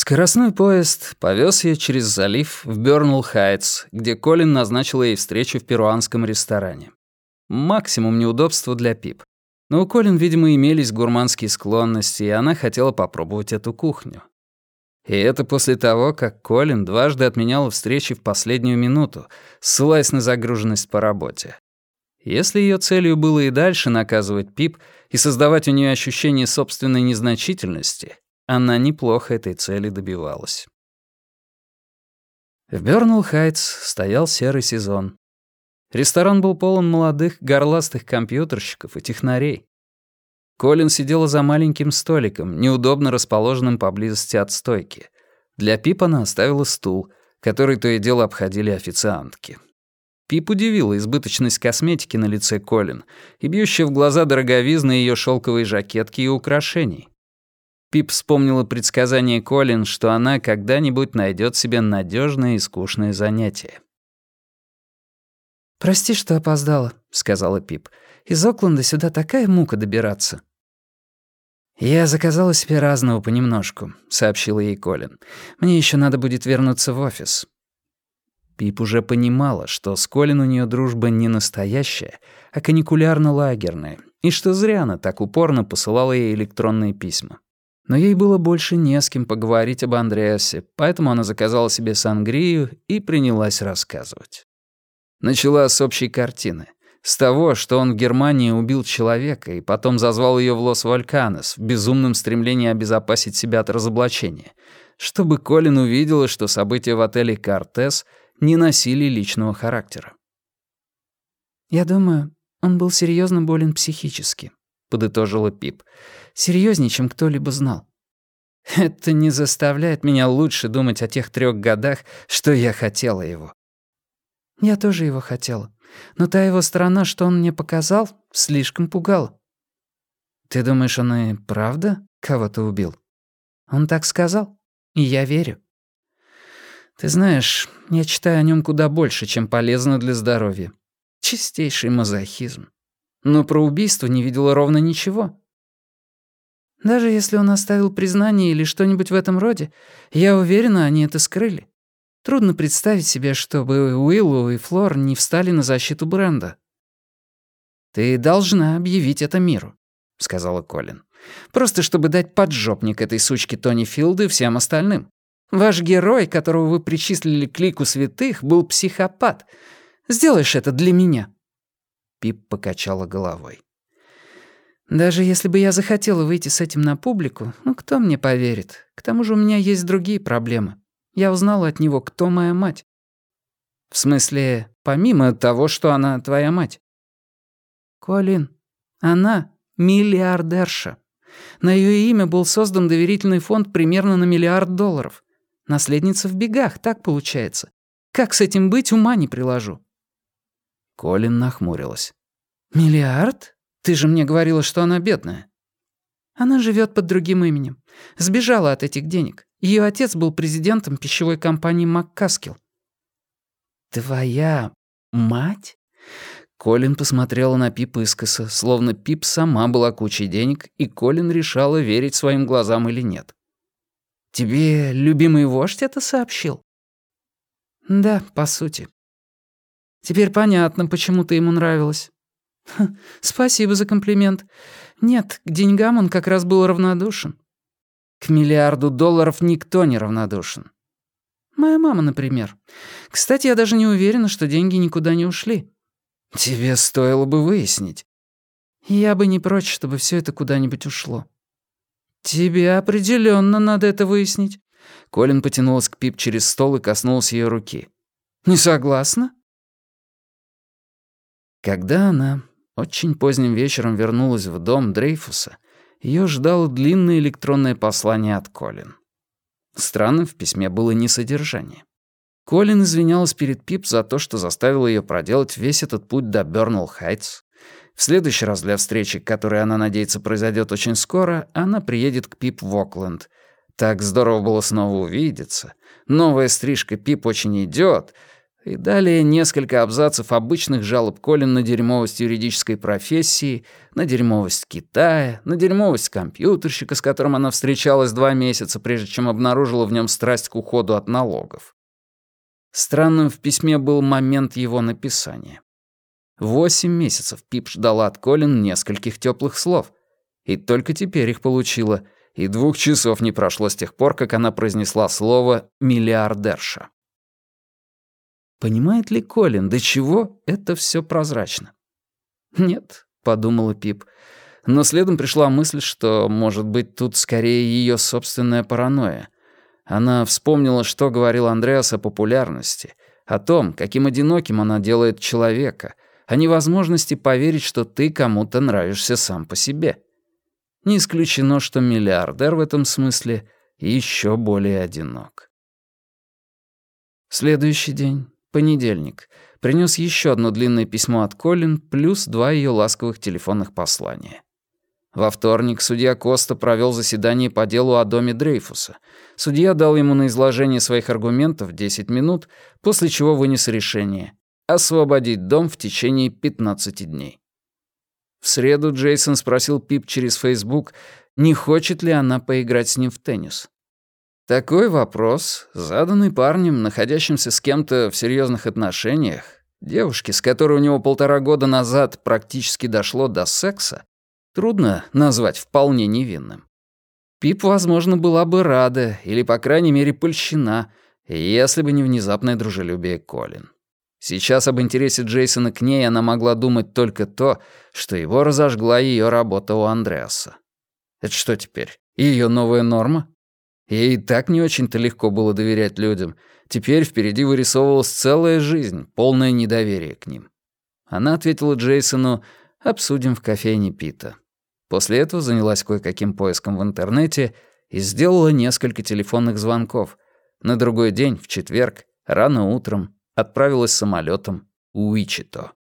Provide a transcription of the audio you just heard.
Скоростной поезд повез ее через залив в Бёрнелл-Хайтс, где Колин назначил ей встречу в перуанском ресторане. Максимум неудобства для Пип. Но у Колин, видимо, имелись гурманские склонности, и она хотела попробовать эту кухню. И это после того, как Колин дважды отменяла встречи в последнюю минуту, ссылаясь на загруженность по работе. Если ее целью было и дальше наказывать Пип и создавать у нее ощущение собственной незначительности, она неплохо этой цели добивалась. В Бёрнелл-Хайтс стоял серый сезон. Ресторан был полон молодых, горластых компьютерщиков и технарей. Колин сидела за маленьким столиком, неудобно расположенным поблизости от стойки. Для Пип она оставила стул, который то и дело обходили официантки. Пип удивила избыточность косметики на лице Колин и бьющая в глаза дороговизна ее шелковой жакетки и украшений. Пип вспомнила предсказание Колин, что она когда-нибудь найдет себе надежное и скучное занятие. «Прости, что опоздала», — сказала Пип. «Из Окленда сюда такая мука добираться». «Я заказала себе разного понемножку», — сообщила ей Колин. «Мне еще надо будет вернуться в офис». Пип уже понимала, что с Колин у нее дружба не настоящая, а каникулярно-лагерная, и что зря она так упорно посылала ей электронные письма. Но ей было больше не с кем поговорить об Андреасе, поэтому она заказала себе сангрию и принялась рассказывать. Начала с общей картины. С того, что он в Германии убил человека и потом зазвал ее в Лос-Вальканос в безумном стремлении обезопасить себя от разоблачения, чтобы Колин увидела, что события в отеле «Кортес» не носили личного характера. «Я думаю, он был серьезно болен психически», — подытожила Пип. «Серьезнее, чем кто-либо знал». «Это не заставляет меня лучше думать о тех 3 годах, что я хотела его». «Я тоже его хотела. Но та его сторона, что он мне показал, слишком пугала». «Ты думаешь, он и правда кого-то убил?» «Он так сказал, и я верю». «Ты знаешь, я читаю о нем куда больше, чем полезно для здоровья. Чистейший мазохизм. Но про убийство не видела ровно ничего». «Даже если он оставил признание или что-нибудь в этом роде, я уверена, они это скрыли. Трудно представить себе, чтобы Уиллоу и Флор не встали на защиту бренда». «Ты должна объявить это миру», — сказала Колин. «Просто чтобы дать поджопник этой сучке Тони Филд и всем остальным. Ваш герой, которого вы причислили к лику святых, был психопат. Сделаешь это для меня?» Пип покачала головой. «Даже если бы я захотела выйти с этим на публику, кто мне поверит? К тому же у меня есть другие проблемы. Я узнала от него, кто моя мать». «В смысле, помимо того, что она твоя мать?» «Колин, она миллиардерша. На ее имя был создан доверительный фонд примерно на $1 миллиард. Наследница в бегах, так получается. Как с этим быть, ума не приложу». Колин нахмурилась. «$1 миллиард? Ты же мне говорила, что она бедная». «Она живет под другим именем. Сбежала от этих денег. Ее отец был президентом пищевой компании «МакКаскил». «Твоя мать?» Колин посмотрела на Пип искоса, словно Пип сама была кучей денег, и Колин решала, верить своим глазам или нет. «Тебе любимый вождь это сообщил?» «Да, по сути». «Теперь понятно, почему ты ему нравилась». «Спасибо за комплимент. Нет, к деньгам он как раз был равнодушен». «К $1 миллиарду никто не равнодушен». «Моя мама, например. Кстати, я даже не уверена, что деньги никуда не ушли». «Тебе стоило бы выяснить». «Я бы не прочь, чтобы все это куда-нибудь ушло». «Тебе определенно надо это выяснить». Колин потянулась к Пип через стол и коснулась ее руки. «Не согласна?» Когда она очень поздним вечером вернулась в дом Дрейфуса, ее ждало длинное электронное послание от Колин. Странным в письме было не содержание. Колин извинялась перед Пип за то, что заставила ее проделать весь этот путь до Бёрнелл-Хайтс. В следующий раз для встречи, которая, она надеется, произойдет очень скоро, она приедет к Пип в Окленд. Так здорово было снова увидеться. Новая стрижка Пип очень идет. И далее несколько абзацев обычных жалоб Колин на дерьмовость юридической профессии, на дерьмовость Китая, на дерьмовость компьютерщика, с которым она встречалась 2 месяца, прежде чем обнаружила в нем страсть к уходу от налогов. Странным в письме был момент его написания. 8 месяцев Пип ждала от Колин нескольких теплых слов. И только теперь их получила, и 2 часов не прошло с тех пор, как она произнесла слово «миллиардерша». Понимает ли Колин, до чего это все прозрачно? «Нет», — подумала Пип, но следом пришла мысль, что, может быть, тут скорее ее собственная паранойя. Она вспомнила, что говорил Андреас о популярности, о том, каким одиноким она делает человека, о невозможности поверить, что ты кому-то нравишься сам по себе. Не исключено, что миллиардер в этом смысле еще более одинок. Следующий день, понедельник, принес еще одно длинное письмо от Колин плюс 2 ее ласковых телефонных послания. Во вторник судья Коста провел заседание по делу о доме Дрейфуса. Судья дал ему на изложение своих аргументов 10 минут, после чего вынес решение освободить дом в течение 15 дней. В среду Джейсон спросил Пип через Facebook, не хочет ли она поиграть с ним в теннис. Такой вопрос, заданный парнем, находящимся с кем-то в серьезных отношениях, девушке, с которой у него 1,5 года назад практически дошло до секса, трудно назвать вполне невинным. Пип, возможно, была бы рада, или, по крайней мере, польщена, если бы не внезапное дружелюбие Колин. Сейчас об интересе Джейсона к ней она могла думать только то, что его разожгла ее работа у Андреаса. Это что теперь, ее новая норма? Ей и так не очень-то легко было доверять людям. Теперь впереди вырисовывалась целая жизнь, полное недоверие к ним. Она ответила Джейсону: «Обсудим в кофейне Пита». После этого занялась кое-каким поиском в интернете и сделала несколько телефонных звонков. На другой день, в четверг, рано утром, отправилась самолетом в Уичито.